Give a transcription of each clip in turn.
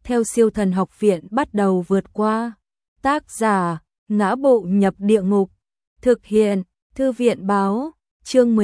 theo Siêu Thần Học Viện bắt đầu vượt qua. Tác giả: Ngã Bộ Nhập Địa Ngục. Thực hiện: Thư viện báo. Chương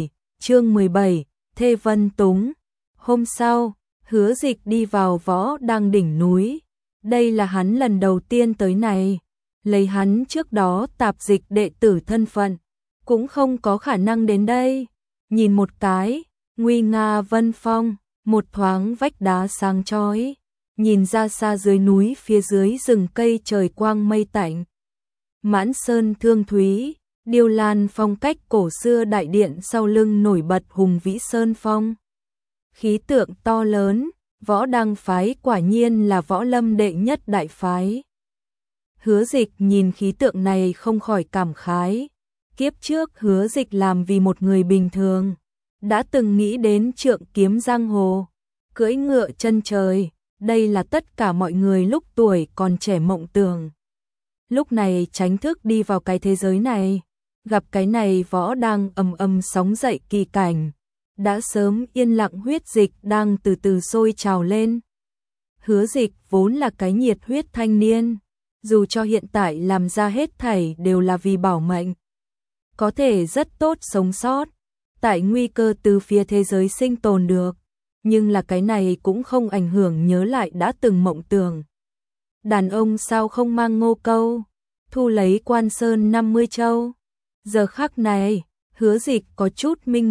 17, Thê Vân Túng. Hôm sau, Hứa Dịch đi vào Võ Đăng đỉnh núi. Đây là hắn lần đầu tiên tới này. Lấy hắn trước đó tạp dịch đệ tử thân phận, cũng không có khả năng đến đây. Nhìn một cái, nguy nga vân phong, một thoáng vách đá sáng chói. Nhìn ra xa dưới núi phía dưới rừng cây trời quang mây tạnh. Mãn sơn thương thúy, điêu lan phong cách cổ xưa đại điện sau lưng nổi bật hùng vĩ sơn phong. Khí tượng to lớn, Võ Đăng phái quả nhiên là võ lâm đệ nhất đại phái. Hứa Dịch nhìn khí tượng này không khỏi cảm khái. Kiếp trước Hứa Dịch làm vì một người bình thường, đã từng nghĩ đến trượng kiếm giang hồ, cưỡi ngựa chân trời, đây là tất cả mọi người lúc tuổi còn trẻ mộng tưởng. Lúc này chính thức đi vào cái thế giới này, gặp cái này Võ Đăng ầm ầm sóng dậy kỳ cảnh, đã sớm yên lặng huyết dịch đang từ từ sôi trào lên. Hứa Dịch vốn là cái nhiệt huyết thanh niên, dù cho hiện tại làm ra hết thảy đều là vì bảo mệnh, có thể rất tốt sống sót, tại nguy cơ từ phía thế giới sinh tồn được, nhưng là cái này cũng không ảnh hưởng nhớ lại đã từng mộng tưởng. Đàn ông sao không mang ngô câu, thu lấy Quan Sơn 50 châu. Giờ khắc này, Hứa Dịch có chút minh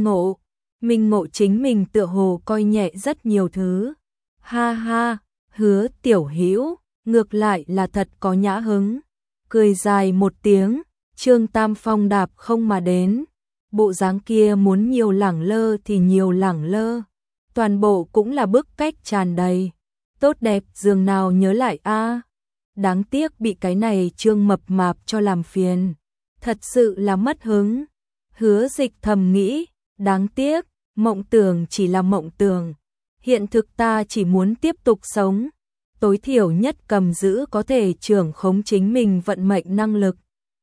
ngộ chính mình tựa hồ coi nhẹ rất nhiều thứ. Ha ha, Hứa tiểu hữu, ngược lại là thật có nhã hứng. Cười dài một tiếng, Trương Tam Phong đạp không mà đến. Bộ dáng kia muốn nhiều lẳng lơ thì nhiều lẳng lơ. Toàn bộ cũng là bức cách tràn đầy. Tốt đẹp dường nào nhớ lại a. Đáng tiếc bị cái này Trương mập mạp cho làm phiền. Thật sự là mất hứng. Hứa Dịch thầm nghĩ, đáng tiếc, mộng tưởng chỉ là mộng tưởng. Hiện thực ta chỉ muốn tiếp tục sống. Tối thiểu nhất cầm giữ có thể trưởng khống chính mình vận mệnh năng lực.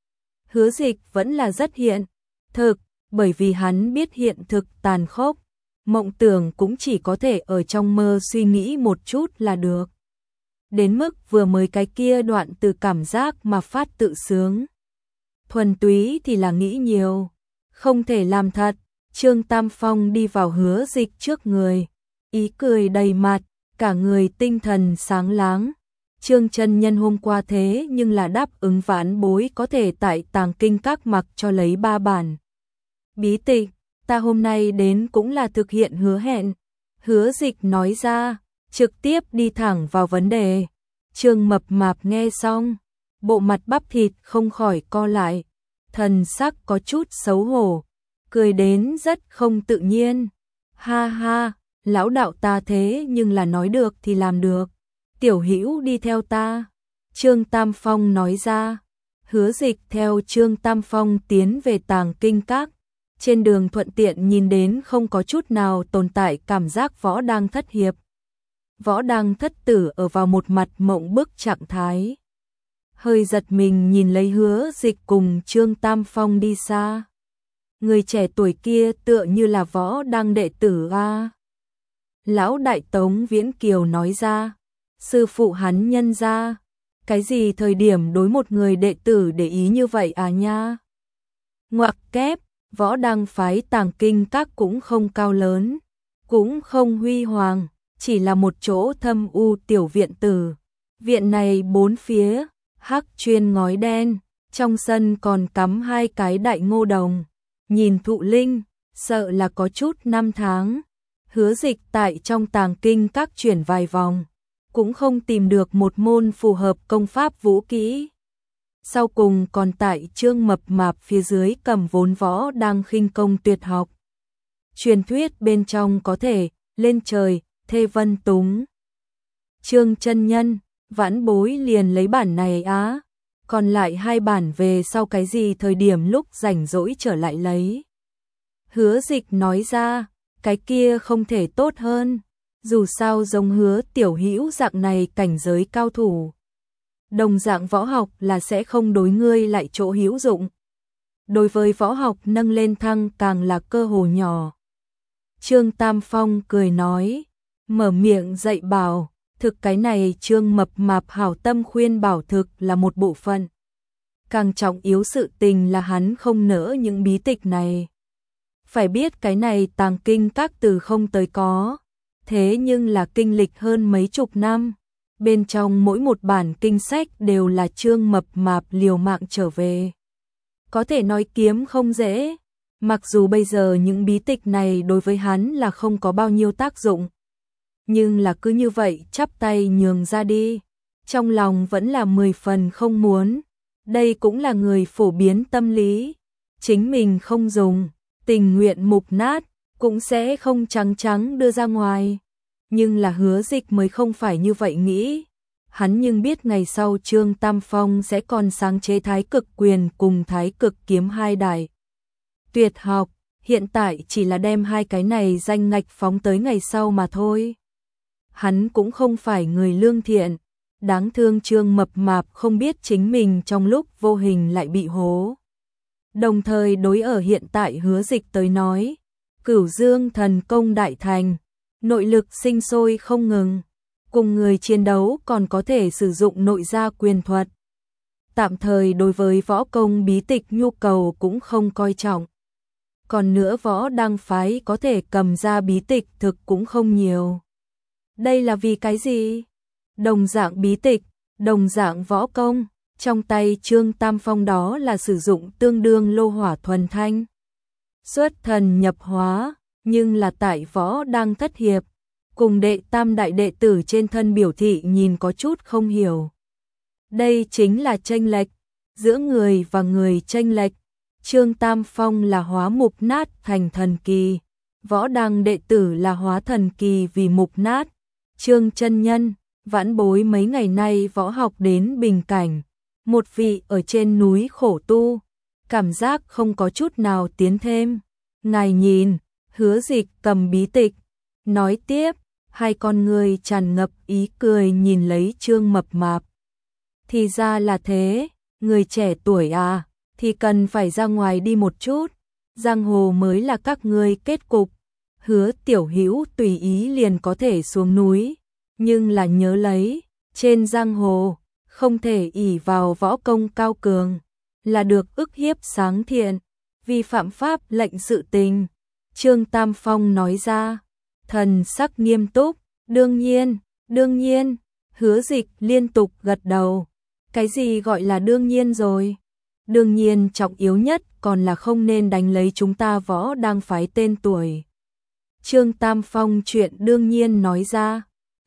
Hứa Dịch vẫn là rất hiện thực, bởi vì hắn biết hiện thực tàn khốc. Mộng tưởng cũng chỉ có thể ở trong mơ suy nghĩ một chút là được. Đến mức vừa mới cái kia đoạn từ cảm giác mà phát tự sướng. Thuần túy thì là nghĩ nhiều, không thể làm thật. Trương Tam Phong đi vào Hứa Dịch trước người, ý cười đầy mặt, cả người tinh thần sáng láng. Trương chân nhân hôm qua thế nhưng là đáp ứng vãn bối có thể tại Tàng Kinh Các mặc cho lấy 3 bản bí tịch, ta hôm nay đến cũng là thực hiện hứa hẹn. Hứa Dịch nói ra, trực tiếp đi thẳng vào vấn đề. Trương mập mạp nghe xong, bộ mặt bắp thịt không khỏi co lại, thần sắc có chút xấu hổ, cười đến rất không tự nhiên. Ha ha, lão đạo ta thế nhưng là nói được thì làm được. Tiểu hữu đi theo ta. Trương Tam Phong nói ra. Hứa Dịch theo Trương Tam Phong tiến về Tàng Kinh Các. Trên đường thuận tiện nhìn đến không có chút nào tồn tại cảm giác Võ Đăng thất hiệp. Võ Đăng thất tử ở vào một mặt mộng bức trạng thái. Hơi giật mình nhìn lấy Hứa Dịch cùng Trương Tam Phong đi xa. Người trẻ tuổi kia tựa như là Võ Đăng đệ tử a. Lão đại Tống Viễn Kiều nói ra, sư phụ hắn nhân ra, cái gì thời điểm đối một người đệ tử để ý như vậy à nha. Ngoặc kép, Võ Đăng phái Tàng Kinh Các cũng không cao lớn, cũng không huy hoàng, chỉ là một chỗ thâm u tiểu viện tử. Viện này bốn phía, hắc chuyên ngói đen, trong sân còn cắm 2 cái đại ngô đồng. Nhìn thụ linh, sợ là có chút năm tháng. Hứa Dịch tại trong Tàng Kinh Các chuyển vài vòng, cũng không tìm được một môn phù hợp công pháp vũ kỹ. Sau cùng còn tại Trương mập mạp phía dưới cầm vốn Võ Đăng khinh công tuyệt học. Truyền thuyết bên trong có thể lên trời, Thê Vân Túng. Trương chân nhân, vãn bối liền lấy bản này á, còn lại 2 bản về sau cái gì thời điểm lúc rảnh rỗi trở lại lấy. Hứa Dịch nói ra, cái kia không thể tốt hơn, dù sao giống Hứa tiểu hữu dạng này cảnh giới cao thủ. Đồng dạng võ học là sẽ không đối ngươi lại chỗ hữu dụng. Đối với võ học nâng lên thăng càng là cơ hồ nhỏ. Trương Tam Phong cười nói, mở miệng dạy bảo, Thực cái này Trương Mập Mạp hảo tâm khuyên bảo thực là một bộ phận. Càng trọng yếu sự tình là hắn không nỡ những bí tịch này. Phải biết cái này tàng kinh các từ không tới có. Thế nhưng là kinh lịch hơn mấy chục năm. Bên trong mỗi một bản kinh sách đều là Trương Mập Mạp liều mạng trở về. Có thể nói kiếm không dễ. Mặc dù bây giờ những bí tịch này đối với hắn là không có bao nhiêu tác dụng. Nhưng là cứ như vậy chắp tay nhường ra đi. Trong lòng vẫn là 10 phần không muốn. Đây cũng là người phổ biến tâm lý. Chính mình không dùng, tình nguyện mục nát, cũng sẽ không trắng trắng đưa ra ngoài. Nhưng là Hứa Dịch mới không phải như vậy nghĩ. Hắn nhưng biết ngày sau Trương Tam Phong sẽ còn sáng chế Thái Cực Quyền cùng Thái Cực Kiếm hai đại tuyệt học, hiện tại chỉ là đem hai cái này danh ngạch phóng tới ngày sau mà thôi. Hắn cũng không phải người lương thiện, đáng thương Trương Mập Mạp không biết chính mình trong lúc vô hình lại bị hố. Đồng thời đối ở hiện tại Hứa Dịch tới nói, Cửu Dương thần công đại thành, nội lực sinh sôi không ngừng, cùng người chiến đấu còn có thể sử dụng nội gia quyền thuật. Tạm thời đối với võ công bí tịch nhu cầu cũng không coi trọng. Còn nữa võ đăng phái có thể cầm ra bí tịch thực cũng không nhiều. Đây là vì cái gì? Đồng dạng bí tịch, đồng dạng võ công, trong tay Trương Tam Phong đó là sử dụng tương đương lô hỏa thuần thanh. Xuất thần nhập hóa, nhưng là tại võ đăng thất hiệp, cùng đệ tam đại đệ tử trên thân biểu thị nhìn có chút không hiểu. Đây chính là chênh lệch, giữa người và người chênh lệch. Trương Tam Phong là hóa mục nát thành thần kỳ, võ đăng đệ tử là hóa thần kỳ vì mục nát. Trương chân nhân, vãn bối mấy ngày nay võ học đến bình cảnh, một vị ở trên núi khổ tu, cảm giác không có chút nào tiến thêm. Ngài nhìn, Hứa Dịch cầm bí tịch, nói tiếp, hai con người tràn ngập ý cười nhìn lấy Trương Mập Mạp. Thì ra là thế, người trẻ tuổi à, thì cần phải ra ngoài đi một chút, giang hồ mới là các ngươi kết cục. Hứa Tiểu Hữu tùy ý liền có thể xuống núi, nhưng là nhớ lấy, trên giang hồ, không thể ỷ vào võ công cao cường, là được ức hiếp sáng thiện, vi phạm pháp lệnh sự tình. Trương Tam Phong nói ra, thần sắc nghiêm túc, đương nhiên, Hứa Dịch liên tục gật đầu. Cái gì gọi là đương nhiên rồi? Đương nhiên trọng yếu nhất còn là không nên đánh lấy chúng ta võ đang phái tên tuổi. Trương Tam Phong chuyện đương nhiên nói ra.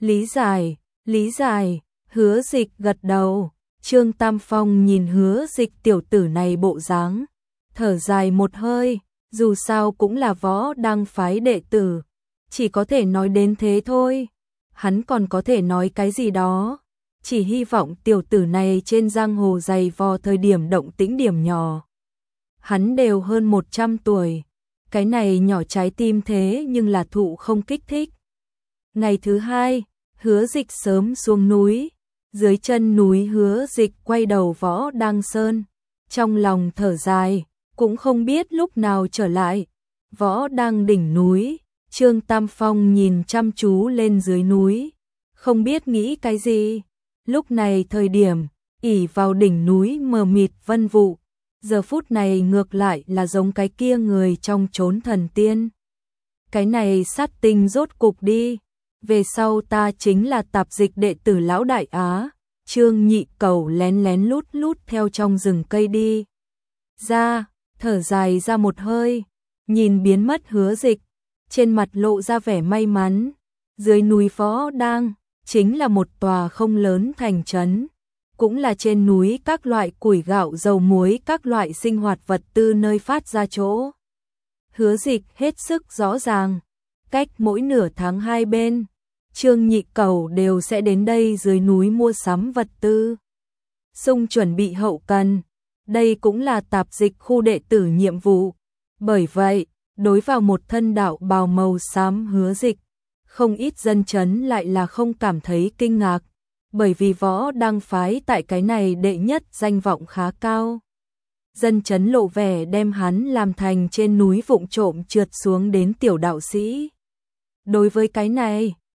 Lý giải, Hứa Dịch gật đầu. Trương Tam Phong nhìn Hứa Dịch tiểu tử này bộ dáng, thở dài một hơi, dù sao cũng là võ đang phái đệ tử, chỉ có thể nói đến thế thôi. Hắn còn có thể nói cái gì đó, chỉ hy vọng tiểu tử này trên giang hồ dày vò thời điểm động tĩnh điểm nhỏ. Hắn đều hơn 100 tuổi, cái này nhỏ trái tim thế nhưng là thụ không kích thích. Ngày thứ hai, Hứa Dịch sớm xuống núi, dưới chân núi Hứa Dịch quay đầu võ đăng sơn, trong lòng thở dài, cũng không biết lúc nào trở lại. Võ đăng đỉnh núi, Trương Tam Phong nhìn chăm chú lên dưới núi, không biết nghĩ cái gì. Lúc này thời điểm, ỉ vào đỉnh núi mờ mịt vân vụ, giờ phút này ngược lại là giống cái kia người trong chốn thần tiên. Cái này sát tinh rốt cục đi, về sau ta chính là tạp dịch đệ tử lão đại Á. Trương Nhị Cầu lén lén lút lút theo trong rừng cây đi ra, thở dài ra một hơi, nhìn biến mất Hứa Dịch, trên mặt lộ ra vẻ may mắn. Dưới núi Võ Đang chính là một tòa không lớn thành trấn, cũng là trên núi các loại củi gạo dầu muối các loại sinh hoạt vật tư nơi phát ra chỗ. Hứa Dịch hết sức rõ ràng, cách mỗi nửa tháng hai bên, Trương Nhị Cầu đều sẽ đến đây dưới núi mua sắm vật tư, xung chuẩn bị hậu cần. Đây cũng là tạp dịch khu đệ tử nhiệm vụ. Bởi vậy, đối vào một thân đạo bào màu xám Hứa Dịch, không ít dân chấn lại là không cảm thấy kinh ngạc, bởi vì võ đăng phái tại cái này đệ nhất danh vọng khá cao. Dân chấn lộ vẻ đem hắn làm thành trên núi vụng trộm trượt xuống đến tiểu đạo sĩ. Đối với cái này,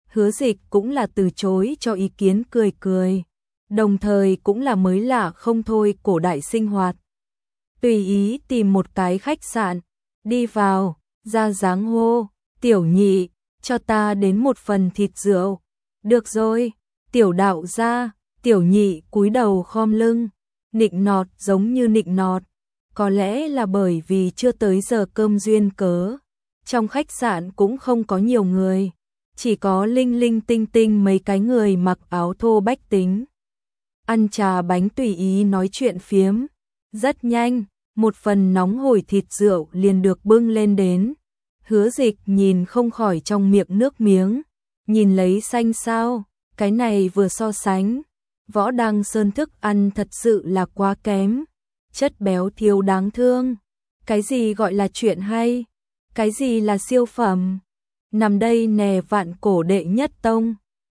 Hứa Dịch cũng là từ chối cho ý kiến cười cười, đồng thời cũng là mới lạ không thôi cổ đại sinh hoạt. Tùy ý tìm một cái khách sạn, đi vào, ra dáng hô, tiểu nhị, cho ta đến một phần thịt rượu. Được rồi, tiểu đạo gia, tiểu nhị cúi đầu khom lưng, nịnh nọt giống như nịnh nọt. Có lẽ là bởi vì chưa tới giờ cơm duyên cớ, trong khách sạn cũng không có nhiều người, chỉ có linh linh tinh tinh mấy cái người mặc áo thô bách tính. Ăn trà bánh tùy ý nói chuyện phiếm, rất nhanh, một phần nóng hổi thịt rượu liền được bưng lên đến. Hứa Dịch nhìn không khỏi trong miệng nước miếng, nhìn lấy xanh sao, cái này vừa so sánh, Võ Đăng Sơn thức ăn thật sự là quá kém, chất béo thiếu đáng thương. Cái gì gọi là chuyện hay, cái gì là siêu phẩm, nằm đây nè vạn cổ đệ nhất tông.